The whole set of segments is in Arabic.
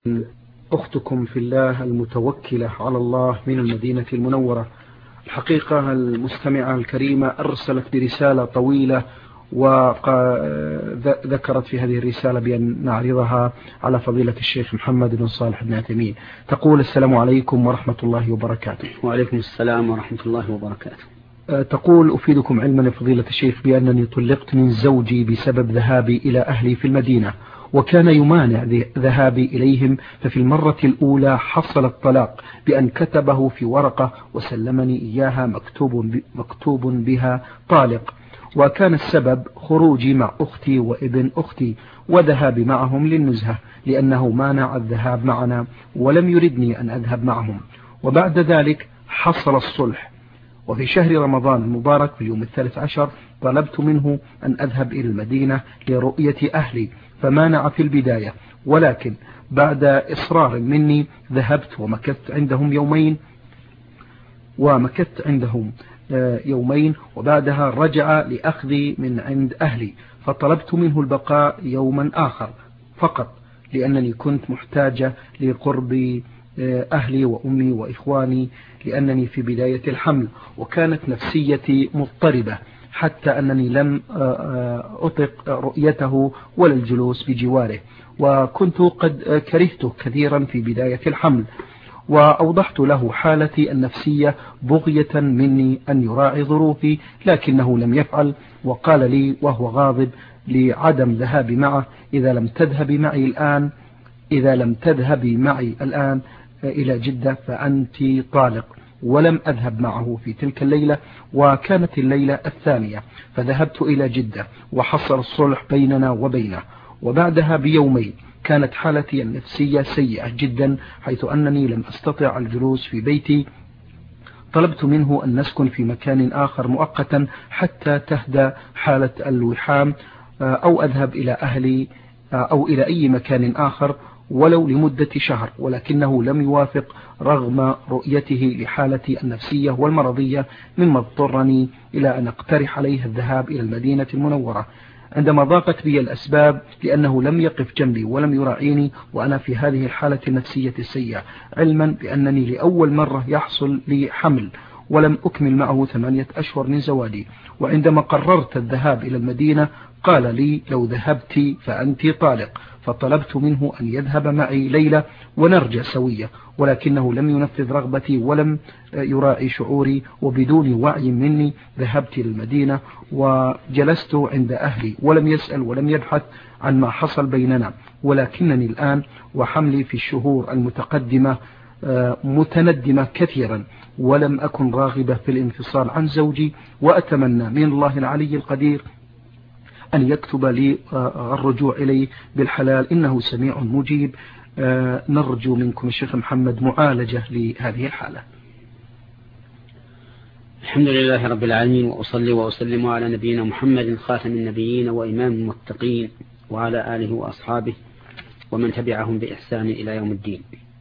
أختكم في الله المتوكلة على الله من المدينة المنورة. الحقيقة المستمعة الكريمة أرسلت برسالة طويلة وذكرت في هذه الرسالة بأن نعرضها على فضيلة الشيخ محمد بن صالح بن عثيمين. تقول: السلام عليكم ورحمة الله وبركاته. وعليكم السلام ورحمة الله وبركاته. تقول: أفيدكم علما فضيلة الشيخ بأنني طلقت من زوجي بسبب ذهابي إلى أهلي في المدينة، وكان يمانع ذهابي إليهم، ففي المرة الأولى حصل الطلاق بأن كتبه في ورقة وسلمني إياها مكتوب بها طالق، وكان السبب خروجي مع أختي وابن أختي وذهابي معهم للنزهة، لأنه مانع الذهاب معنا ولم يردني أن أذهب معهم. وبعد ذلك حصل الصلح، وفي شهر رمضان المبارك في اليوم 13 طلبت منه أن أذهب إلى المدينة لرؤية أهلي، فمانع في البداية، ولكن بعد إصرار مني ذهبت ومكثت عندهم يومين، وبعدها رجع لأخذي من عند أهلي، فطلبت منه البقاء يوما آخر فقط، لأنني كنت محتاجة لقرب أهلي وأمي وإخواني، لأنني في بداية الحمل وكانت نفسيتي مضطربة، حتى أنني لم أطق رؤيته ولا الجلوس بجواره، وكنت قد كرهته كثيرا في بداية الحمل. وأوضحت له حالتي النفسية بغية مني أن يراعي ظروفي، لكنه لم يفعل، وقال لي وهو غاضب لعدم ذهابي معه: إذا لم تذهبي معي الآن إلى جدة فأنت طالق. ولم أذهب معه في تلك الليلة، وكانت الليلة الثانية فذهبت إلى جدة وحصل الصلح بيننا وبينه. وبعدها بيومين كانت حالتي النفسية سيئة جدا، حيث أنني لم أستطع الجلوس في بيتي. طلبت منه أن نسكن في مكان آخر مؤقتا حتى تهدى حالة الوحام، أو أذهب إلى أهلي أو إلى أي مكان آخر ولو لمدة شهر، ولكنه لم يوافق رغم رؤيته لحالتي النفسية والمرضية، مما اضطرني إلى أن أقترح عليه الذهاب إلى المدينة المنورة عندما ضاقت بي الأسباب، لأنه لم يقف جنبي ولم يراعيني وأنا في هذه الحالة النفسية السيئة، علما بأنني لأول مرة يحصل لي حمل ولم أكمل معه 8 أشهر من زواجي. وعندما قررت الذهاب إلى المدينة قال لي: لو ذهبت فأنت طالق. فطلبت منه أن يذهب معي ليلة ونرجع سوية، ولكنه لم ينفذ رغبتي ولم يراعي شعوري، وبدون وعي مني ذهبت للمدينة وجلست عند أهلي، ولم يسأل ولم يبحث عن ما حصل بيننا. ولكنني الآن وحملي في الشهور المتقدمة متندمة كثيرا، ولم أكن راغبة في الانفصال عن زوجي، وأتمنى من الله العلي القدير أن يكتب لي الرجوع إليه بالحلال، إنه سميع مجيب. نرجو منكم الشيخ محمد معالجة لهذه الحالة. الحمد لله رب العالمين، وأصلي وأسلم على نبينا محمد خاتم النبيين وإمام المتقين، وعلى آله وأصحابه ومن تبعهم بإحسان إلى يوم الدين.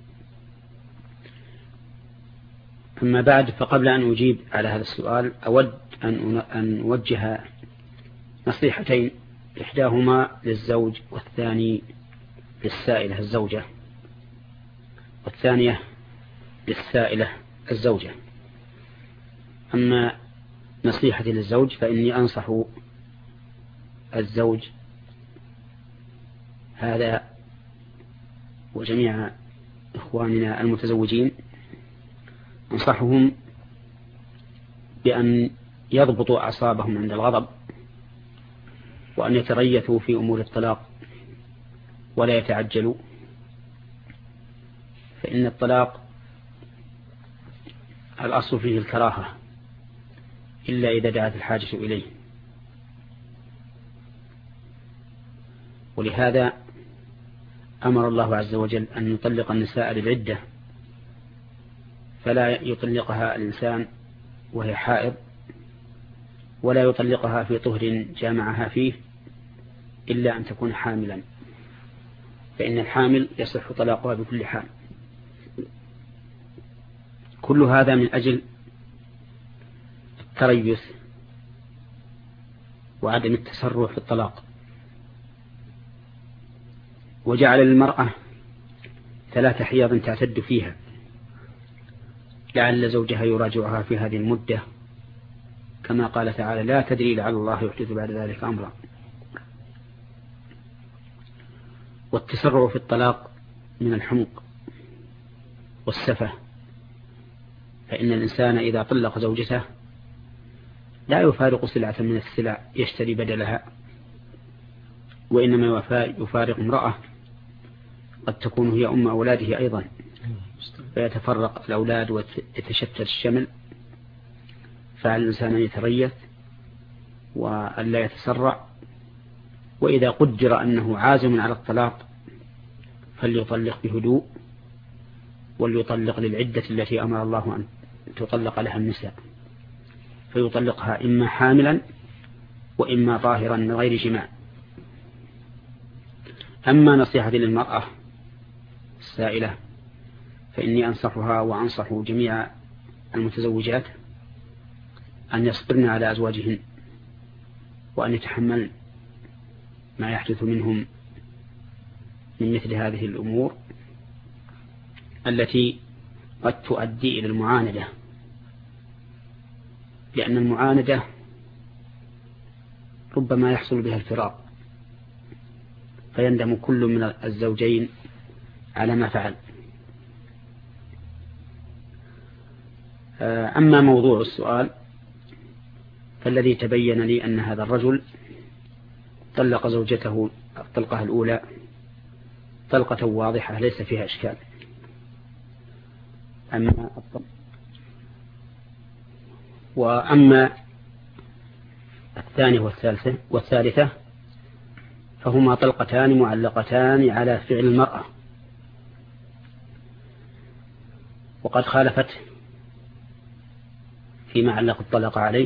أما بعد، فقبل أن أجيب على هذا السؤال أود أن أوجه نصيحتين، إحداهما للزوج والثاني للسائلة الزوجة، والثانية للسائلة الزوجة. أما نصيحتي للزوج فإني أنصح الزوج هذا وجميع إخواننا المتزوجين، أنصحهم بأن يضبطوا أعصابهم عند الغضب، وأن يتريثوا في أمور الطلاق ولا يتعجلوا، فإن الطلاق الأصل فيه الكراهة إلا إذا دعت الحاجة إليه. ولهذا أمر الله عز وجل أن يطلق النساء للعدة، فلا يطلقها الإنسان وهي حائض، ولا يطلقها في طهر جامعها فيه، إلا أن تكون حاملا، فإن الحامل يصح طلاقها بكل حال. كل هذا من أجل التريث وعدم التسرع في الطلاق. وجعل للمرأة 3 حيض تعتد فيها لعل زوجها يراجعها في هذه المدة، كما قال تعالى لا تدري لعل الله يحدث بعد ذلك أمرا. والتسرع في الطلاق من الحمق والسفة، فإن الإنسان إذا طلق زوجته لا يفارق سلعة من السلع يشتري بدلها، وإنما يفارق امرأة قد تكون هي أم أولاده أيضا، فيتفرق الأولاد ويتشتت الشمل. فعلى الإنسان أن يتريث وأن لا يتسرع، وإذا قدر أنه عازم على الطلاق فليطلق بهدوء، وليطلق للعدة التي أمر الله أن تطلق لها النساء، فيطلقها إما حاملا وإما طاهرا من غير جماع. أما نصيحة للمرأة السائلة فإني أنصحها وأنصح جميع المتزوجات أن يصبرن على أزواجهن، وأن يتحملن ما يحدث منهم من مثل هذه الأمور التي قد تؤدي إلى المعاندة، لأن المعاندة ربما يحصل بها الفراق، فيندم كل من الزوجين على ما فعل. أما موضوع السؤال فالذي تبين لي أن هذا الرجل طلق زوجته الطلقة الأولى طلقة واضحة ليس فيها إشكال. وأما الثانية والثالثة فهما طلقتان معلقتان على فعل المرأة، وقد خالفت فيما علق الطلاق عليه.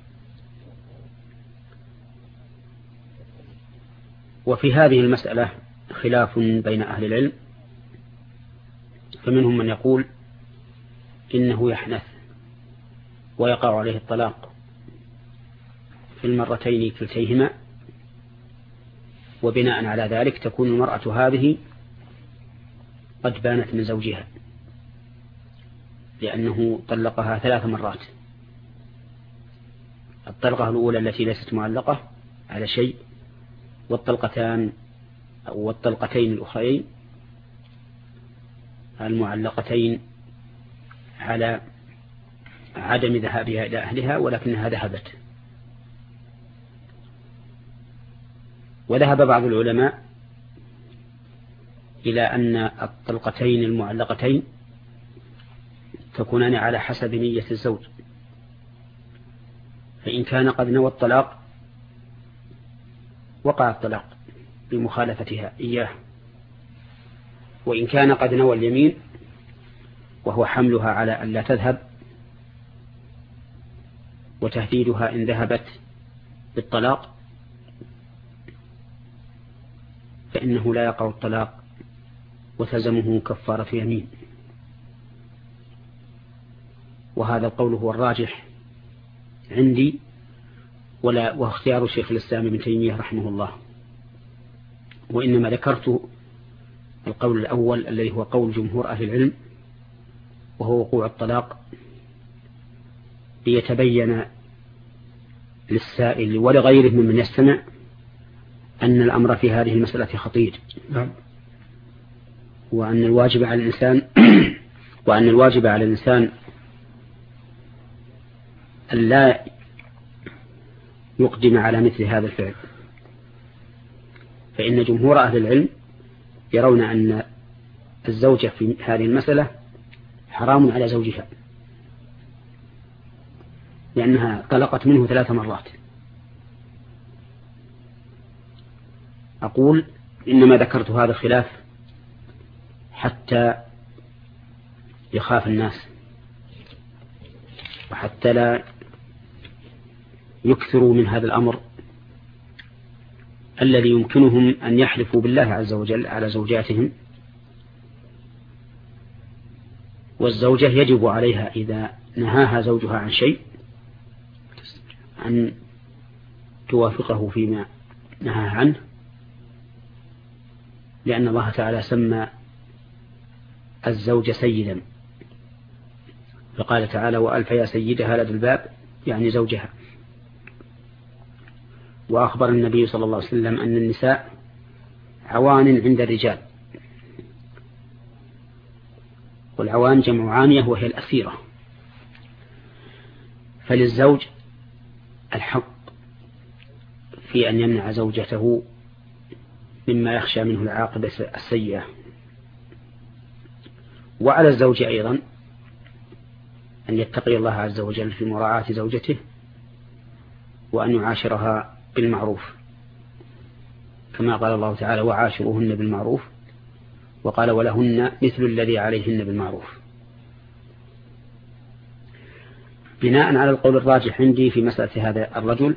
وفي هذه المسألة خلاف بين أهل العلم، فمنهم من يقول إنه يحنث ويقع عليه الطلاق في المرتين كلتيهما، وبناء على ذلك تكون المرأة هذه قد بانت من زوجها، لأنه طلقها 3 مرات. الطلقة الأولى التي ليست معلقة على شيء، والطلقتين الأخرين المعلقتين على عدم ذهابها إلى أهلها ولكنها ذهبت. وذهب بعض العلماء إلى أن الطلقتين المعلقتين تكونان على حسب نية الزوج، فإن كان قد نوى الطلاق وقع الطلاق بمخالفتها إياه، وإن كان قد نوى اليمين وهو حملها على أن لا تذهب وتهديدها إن ذهبت بالطلاق، فإنه لا يقع الطلاق وتلزمه كفارة يمين. وهذا القول هو الراجح عندي واختيار شيخ الإسلام ابن تيمية رحمه الله، وإنما ذكرت القول الأول الذي هو قول جمهور أهل العلم، وهو وقوع الطلاق، ليتبين للسائل ولغيره ممن يستمع أن الأمر في هذه المسألة خطير، وأن الواجب على الإنسان أن لا يقدم على مثل هذا الفعل. فإن جمهور أهل العلم يرون أن الزوجة في هذه المسألة حرام على زوجها، لأنها طلقت منه 3 مرات. أقول إنما ذكرت هذا الخلاف حتى يخاف الناس، وحتى لا يكثروا من هذا الأمر الذي يمكنهم أن يحلفوا بالله عز وجل على زوجاتهم. والزوجة يجب عليها إذا نهاها زوجها عن شيء أن توافقه فيما نهى عنه، لأن الله تعالى سمى الزوج سيدا، فقال تعالى وألف يا سيدها لدى الباب، يعني زوجها. وأخبر النبي صلى الله عليه وسلم أن النساء عوان عند الرجال، والعوان جمع عانية وهي الأسيرة. فللزوج الحق في أن يمنع زوجته مما يخشى منه العاقبة السيئة، وعلى الزوج أيضا أن يتقي الله عز وجل في مراعاة زوجته، وأن يعاشرها بالمعروف، كما قال الله تعالى وعاشروهن بالمعروف، وقال ولهن مثل الذي عليهن بالمعروف. بناء على القول الراجح عندي في مسألة هذا الرجل،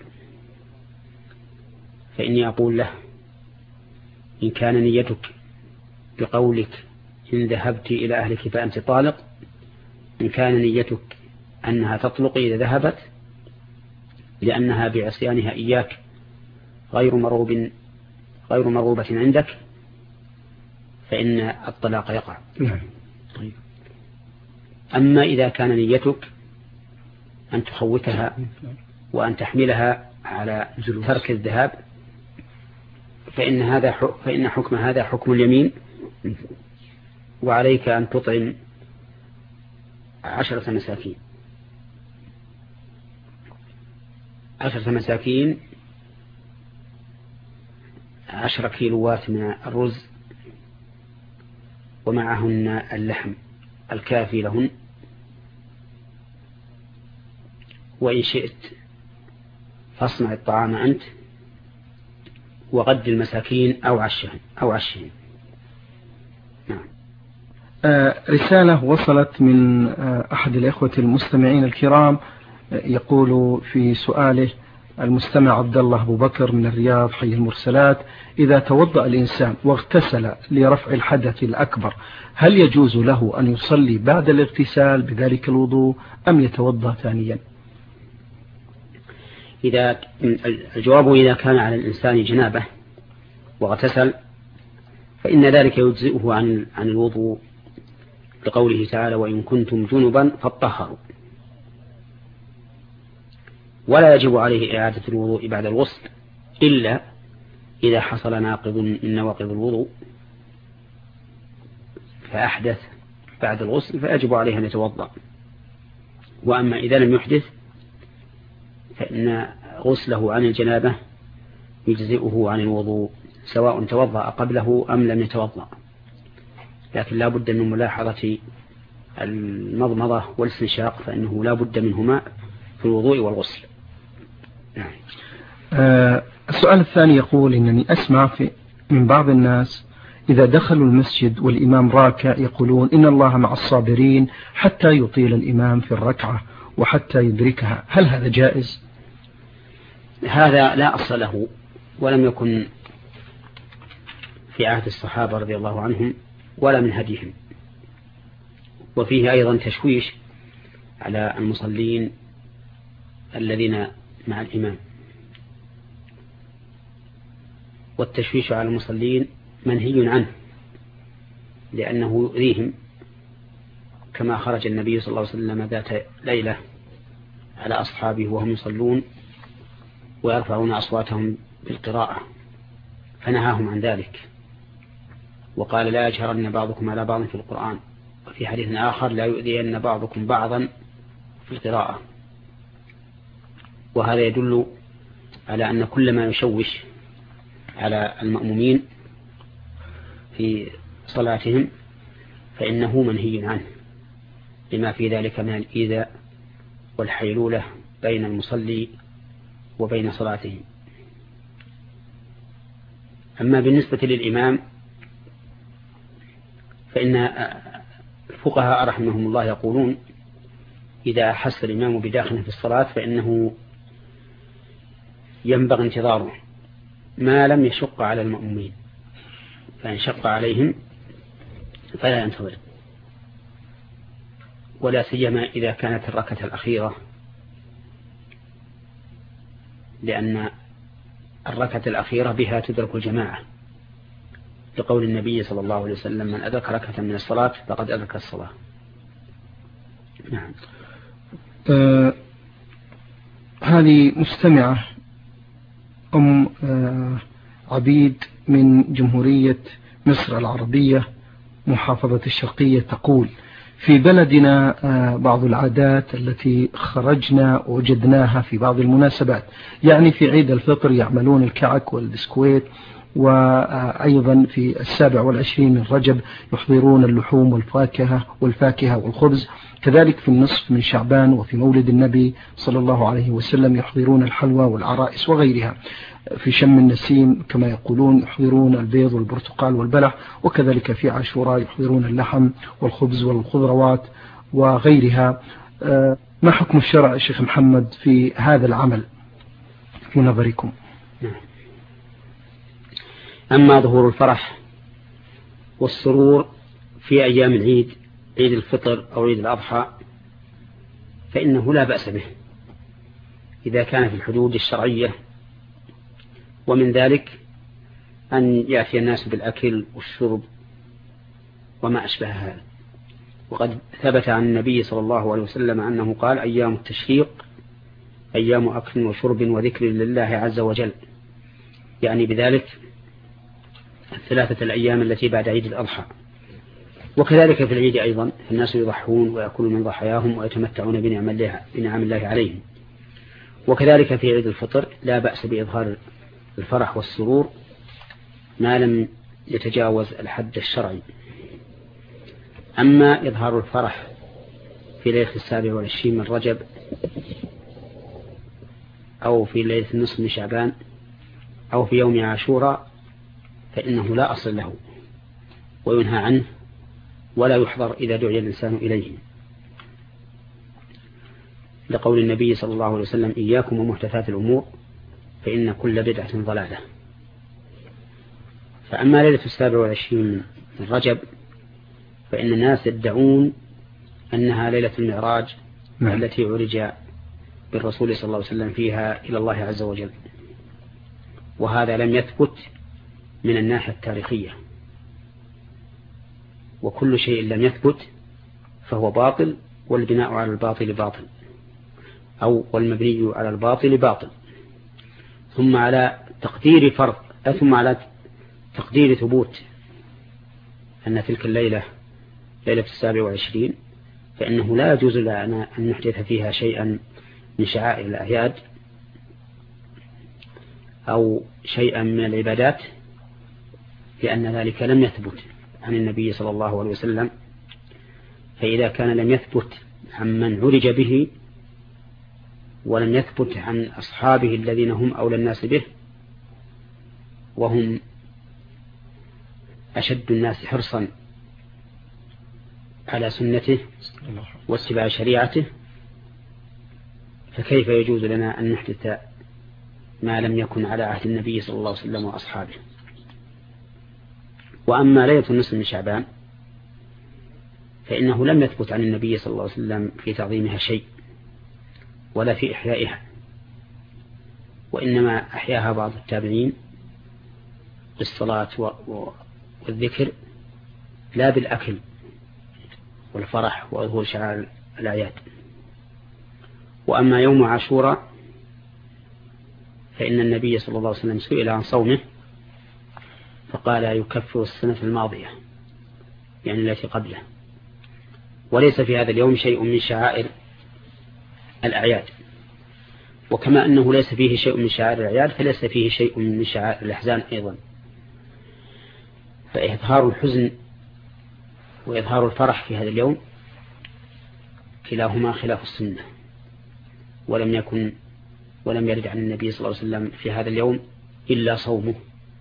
فإني أقول له إن كان نيتك بقولك إن ذهبت إلى أهلك فأنت طالق، إن كان نيتك أنها تطلق إذا ذهبت لأنها بعصيانها إياك غير مرغوبة عندك، فإن الطلاق يقع. طيب. أما إذا كان نيتك أن تخوتها وأن تحملها على ترك الذهاب، فإن حكم هذا حكم اليمين، وعليك أن تطعم 10 مساكين 10 مساكين 10 كيلوات من الرز، ومعهن اللحم الكافي لهن، وإن شئت فاصنع الطعام أنت وغد المساكين أو عشهم. نعم. رسالة وصلت من أحد الإخوة المستمعين الكرام، يقول في سؤاله المستمع عبد الله أبو بكر من الرياض حي المرسلات: إذا توضأ الإنسان واغتسل لرفع الحدث الأكبر، هل يجوز له أن يصلي بعد الاغتسال بذلك الوضوء أم يتوضأ ثانيا؟ الجواب إذا كان على الإنسان جنابه واغتسل فإن ذلك يجزئه عن الوضوء، لقوله تعالى وإن كنتم جنبا فاطهروا. ولا يجب عليه إعادة الوضوء بعد الغسل إلا إذا حصل ناقض من نواقض الوضوء فأحدث بعد الغسل، فيجب عليه أن يتوضأ. وأما إذا لم يحدث فإن غسله عن الجنابة يجزئه عن الوضوء سواء توضأ قبله أم لم يتوضأ، لكن لا بد من ملاحظة المضمضة والاستنشاق، فإنه لا بد منهما في الوضوء والغسل. السؤال الثاني يقول إنني أسمع من بعض الناس إذا دخلوا المسجد والإمام راكع يقولون إن الله مع الصابرين حتى يطيل الإمام في الركعة وحتى يدركها، هل هذا جائز؟ هذا لا أصل له، ولم يكن في عهد الصحابة رضي الله عنهم ولا من هديهم، وفيه أيضا تشويش على المصلين الذين مع الإمام، والتشويش على المصلين منهي عنه لأنه يؤذيهم، كما خرج النبي صلى الله عليه وسلم ذات ليلة على أصحابه وهم يصلون ويرفعون أصواتهم بالقراءة فنهاهم عن ذلك، وقال لا يجهرن بعضكم على بعض في القرآن، وفي حديث آخر لا يؤذين بعضكم بعضا في القراءة. وهذا يدل على أن كل ما يشوش على المأمومين في صلاتهم فإنه منهي عنه، لما في ذلك من الإيذاء والحيلولة بين المصلي وبين صلاته. أما بالنسبة للإمام فإن الفقهاء رحمهم الله يقولون إذا أحس الإمام بداخل في الصلاة فإنه ينبغي انتظاره ما لم يشق على المأمومين، فإن شق عليهم فلا ينتظر، ولا سيما إذا كانت الركعة الأخيرة، لأن الركعة الأخيرة بها تدرك الجماعة، لقول النبي صلى الله عليه وسلم: من أدرك ركعة من الصلاة فقد أدرك الصلاة. نعم. هذه مستمعة أم عبيد من جمهورية مصر العربية محافظة الشرقية تقول: في بلدنا بعض العادات التي خرجنا وجدناها في بعض المناسبات، يعني في عيد الفطر يعملون الكعك والبسكويت، وأيضا في 27 من رجب يحضرون اللحوم والفاكهة والخبز، كذلك في النصف من شعبان وفي مولد النبي صلى الله عليه وسلم يحضرون الحلوى والعرائس وغيرها، في شم النسيم كما يقولون يحضرون البيض والبرتقال والبلح، وكذلك في عاشوراء يحضرون اللحم والخبز والخضروات وغيرها. ما حكم الشرع الشيخ محمد في هذا العمل في نظركم؟ أما ظهور الفرح والسرور في أيام العيد، عيد الفطر أو عيد الأضحى، فإنه لا بأس به إذا كان في الحدود الشرعية، ومن ذلك أن يأتي الناس بالأكل والشرب وما أشبه هذا. وقد ثبت عن النبي صلى الله عليه وسلم أنه قال: أيام التشريق أيام أكل وشرب وذكر لله عز وجل، يعني بذلك الثلاثة الأيام التي بعد عيد الأضحى. وكذلك في العيد أيضا الناس يضحون ويأكلون من ضحاياهم ويتمتعون بنعم الله عليهم. وكذلك في عيد الفطر لا بأس بإظهار الفرح والسرور ما لم يتجاوز الحد الشرعي. أما إظهار الفرح في ليلة 27 من رجب أو في ليلة النصف من شعبان أو في يوم عاشوراء فإنه لا أصل له، وينهى عنه ولا يحضر إذا دعي الإنسان إليه، لقول النبي صلى الله عليه وسلم: إياكم ومحدثات الأمور فإن كل بدعة ضلالة. فأما ليلة 27 من رجب فإن الناس يدعون أنها ليلة المعراج التي عرج بالرسول صلى الله عليه وسلم فيها إلى الله عز وجل، وهذا لم يثبت من الناحية التاريخية، وكل شيء لم يثبت فهو باطل، والبناء على الباطل باطل، أو والمبني على الباطل باطل. ثم على تقدير ثبوت أن تلك الليلة ليلة 27 فإنه لا يجوز لنا أن نحدث فيها شيئا من شعائر الأعياد أو شيئا من العبادات، لأن ذلك لم يثبت عن النبي صلى الله عليه وسلم. فإذا كان لم يثبت عن من عرج به ولم يثبت عن أصحابه الذين هم أولى الناس به وهم أشد الناس حرصا على سنته واتباع شريعته، فكيف يجوز لنا أن نحدث ما لم يكن على عهد النبي صلى الله عليه وسلم وأصحابه؟ وأما ليلة النصف من شعبان فإنه لم يثبت عن النبي صلى الله عليه وسلم في تعظيمها شيء ولا في إحيائها، وإنما أحياها بعض التابعين بالصلاة والذكر لا بالأكل والفرح وظهور شعائر الأعياد. وأما يوم عاشوراء فإن النبي صلى الله عليه وسلم سئل عن صومه فقال: يكفر السنة الماضية، يعني التي قبله، وليس في هذا اليوم شيء من شعائر الأعياد. وكما أنه ليس فيه شيء من شعائر الأعياد فليس فيه شيء من شعائر الأحزان أيضا. فإظهار الحزن وإظهار الفرح في هذا اليوم كلاهما خلاف السنة، ولم يرد عن النبي صلى الله عليه وسلم في هذا اليوم إلا صومه،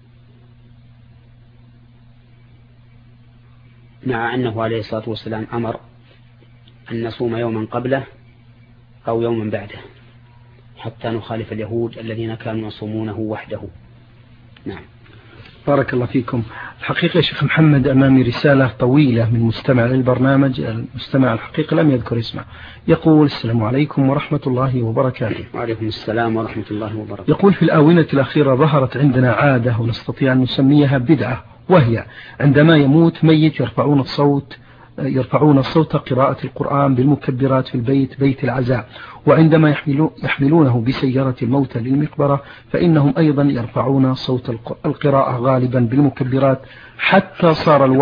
مع أنه عليه الصلاة والسلام أمر أن نصوم يوما قبله أو يوما بعده حتى نخالف اليهود الذين كانوا يصومونه وحده. نعم. بارك الله فيكم. الحقيقة يا شيخ محمد أمامي رسالة طويلة من مستمع للبرنامج، المستمع الحقيقة لم يذكر اسمه، يقول: السلام عليكم ورحمة الله وبركاته. وعليكم السلام ورحمة الله وبركاته. يقول: في الآونة الأخيرة ظهرت عندنا عادة ونستطيع أن نسميها بدعة، وهي عندما يموت ميت يرفعون الصوت قراءة القرآن بالمكبرات في البيت بيت العزاء، وعندما يحملونه بسيارة الموتى للمقبرة فإنهم أيضا يرفعون صوت القراءة غالبا بالمكبرات حتى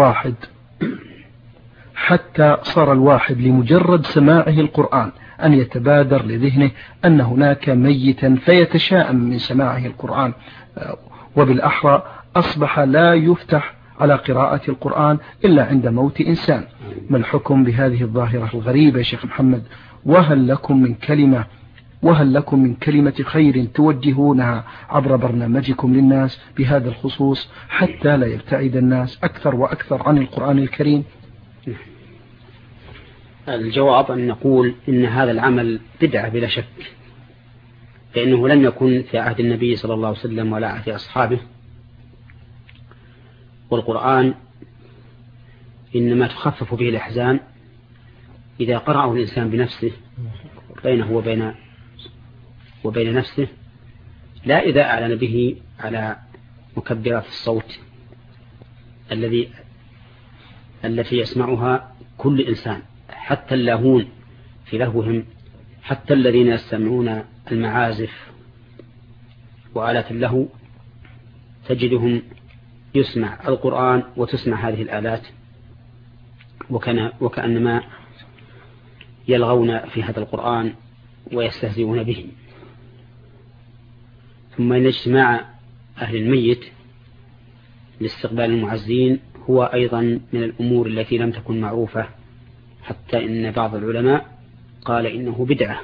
صار الواحد لمجرد سماعه القرآن أن يتبادر لذهنه أن هناك ميتا فيتشائم من سماعه القرآن، وبالأحرى أصبح لا يفتح على قراءة القرآن إلا عند موت إنسان. ما الحكم بهذه الظاهرة الغريبة يا شيخ محمد؟ وهل لكم من كلمة خير توجهونها عبر برنامجكم للناس بهذا الخصوص حتى لا يبتعد الناس أكثر وأكثر عن القرآن الكريم؟ الجواب أن نقول إن هذا العمل بدعة بلا شك، فإنه لم يكن في عهد النبي صلى الله عليه وسلم ولا عهد أصحابه، والقرآن إنما تخفف به الأحزان إذا قرأه الإنسان بنفسه بينه وبين نفسه، لا إذا أعلن به على مكبرات الصوت التي يسمعها كل إنسان، حتى اللاهون في لهوهم، حتى الذين يستمعون المعازف وآلات اللهو تجدهم يسمع القرآن وتسمع هذه الآلات وكأنما يلغون في هذا القرآن ويستهزئون به. ثم إن اجتماع أهل الميت لاستقبال المعزين هو أيضا من الأمور التي لم تكن معروفة، حتى إن بعض العلماء قال إنه بدعة،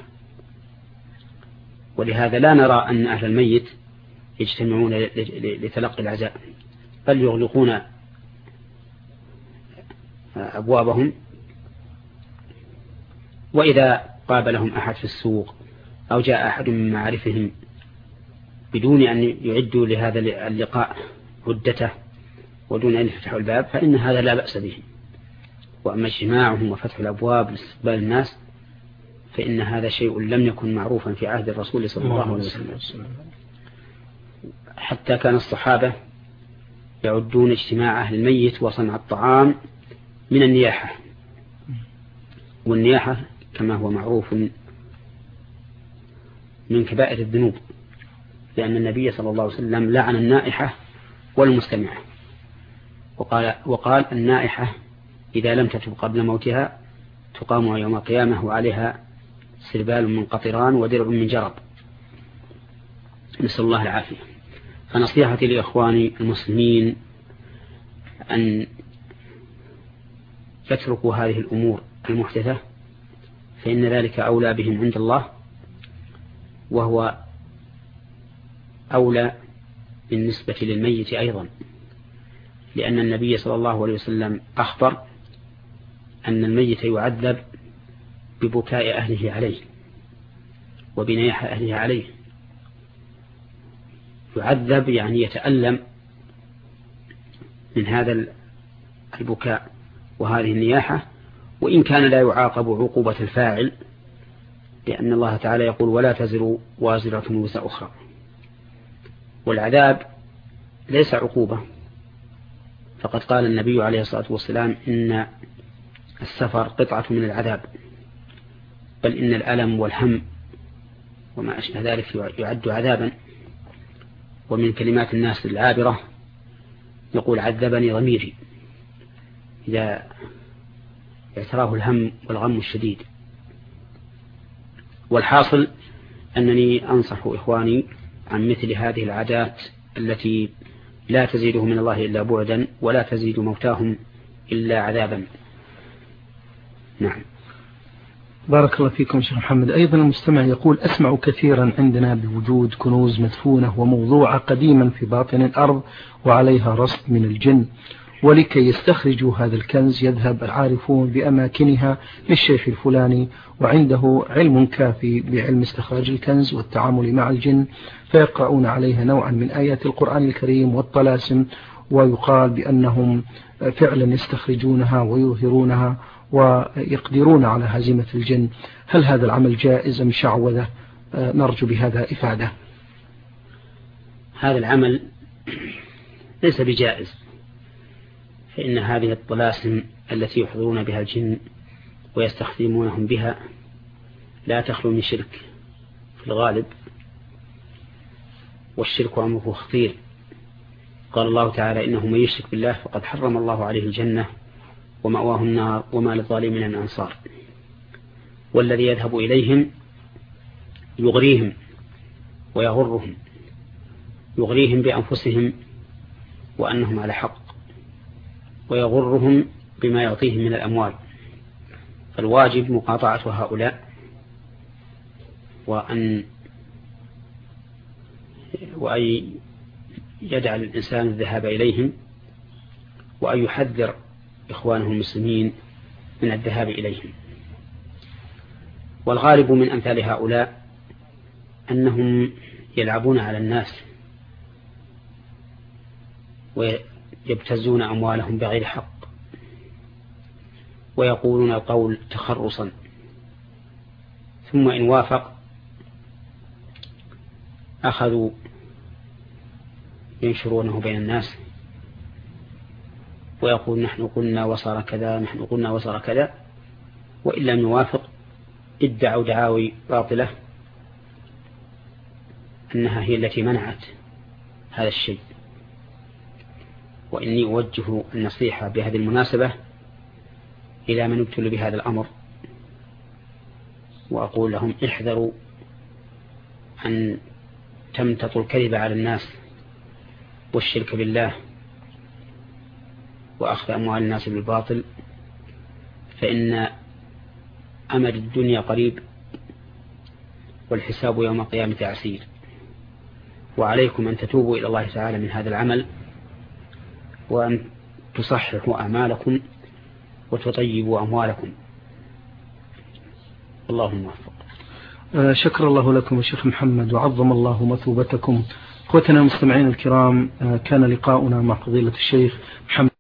ولهذا لا نرى أن أهل الميت يجتمعون لتلقي العزاء، بل يغلقون أبوابهم، وإذا قابلهم أحد في السوق أو جاء أحد من معارفهم بدون أن يعدوا لهذا اللقاء عدته ودون أن يفتحوا الباب فإن هذا لا بأس به. وأما اجتماعهم وفتح الأبواب لاستقبال الناس فإن هذا شيء لم يكن معروفا في عهد الرسول صلى الله عليه وسلم، حتى كان الصحابة يعدون اجتماع أهل الميت وصنع الطعام من النياحة، والنياحة كما هو معروف من كبائر الذنوب، لأن النبي صلى الله عليه وسلم لعن النائحة والمستمعة، وقال النائحة إذا لم تتب قبل موتها تقام يوم القيامة وعليها سربال من قطران ودرع من جرب، نسأل الله العافية. فنصيحتي لإخواني المسلمين أن يتركوا هذه الأمور المحدثة، فإن ذلك أولى بهم عند الله، وهو أولى بالنسبة للميت أيضا، لأن النبي صلى الله عليه وسلم أخبر أن الميت يعذب ببكاء أهله عليه وبنياح أهله عليه، يعذب يعني يتألم من هذا البكاء وهذه النياحة، وإن كان لا يعاقب عقوبة الفاعل، لأن الله تعالى يقول ولا تزر وازرة وزر أخرى. والعذاب ليس عقوبة، فقد قال النبي عليه الصلاة والسلام إن السفر قطعة من العذاب، بل إن الألم والهم وما أشبه ذلك يعد عذابا. ومن كلمات الناس العابرة يقول عذبني ضميري إذا اعتراه الهم والغم الشديد. والحاصل أنني أنصح إخواني عن مثل هذه العادات التي لا تزيده من الله إلا بعدا ولا تزيد موتاهم إلا عذابا. نعم. بارك الله فيكم شيخ محمد. أيضا المستمع يقول أسمع كثيرا عندنا بوجود كنوز مدفونة وموضوعة قديما في باطن الأرض وعليها رصد من الجن، ولكي يستخرجوا هذا الكنز يذهب العارفون بأماكنها للشيخ الفلاني وعنده علم كافي بعلم استخراج الكنز والتعامل مع الجن، فيقرؤون عليها نوعا من آيات القرآن الكريم والطلاسم، ويقال بأنهم فعلا يستخرجونها ويظهرونها ويقدرون على هزيمة الجن. هل هذا العمل جائز أم شعوذة؟ نرجو بهذا إفادة. هذا العمل ليس بجائز، فإن هذه الطلاسم التي يحضرون بها الجن ويستخدمونهم بها لا تخلو من شرك في الغالب، والشرك أمره خطير. قال الله تعالى: إنه من يشرك بالله فقد حرم الله عليه الجنة ومأواه النار وما للظالمين من أنصار. والذي يذهب إليهم يغريهم ويغرهم، يغريهم بأنفسهم وأنهم على حق، ويغرهم بما يعطيهم من الأموال. فالواجب مقاطعة هؤلاء، وأن يجعل الإنسان الذهاب إليهم، وأن يحذر إخوانه المسلمين من الذهاب إليهم. والغالب من أمثال هؤلاء أنهم يلعبون على الناس ويبتزون أموالهم بغير حق، ويقولون القول تخرصا، ثم إن وافق أخذوا ينشرونه بين الناس ويقول: نحن قلنا وصار كذا، نحن قلنا وصار كذا. وإن لم يوافق ادعوا دعاوي باطلة أنها هي التي منعت هذا الشيء. وإني أوجه النصيحة بهذه المناسبة إلى من ابتلوا بهذا الأمر، وأقول لهم: احذروا أن تمتطوا الكذب على الناس والشرك بالله وأخذ أموال الناس بالباطل، فإن أمد الدنيا قريب والحساب يوم القيامة عسير. وعليكم أن تتوبوا إلى الله تعالى من هذا العمل، وأن تصححوا أعمالكم وتطيبوا أموالكم. اللهم موفق. شكر الله لكم الشيخ محمد، وعظم الله مثوبتكم. اخوتنا المستمعين الكرام، كان لقاؤنا مع فضيلة الشيخ محمد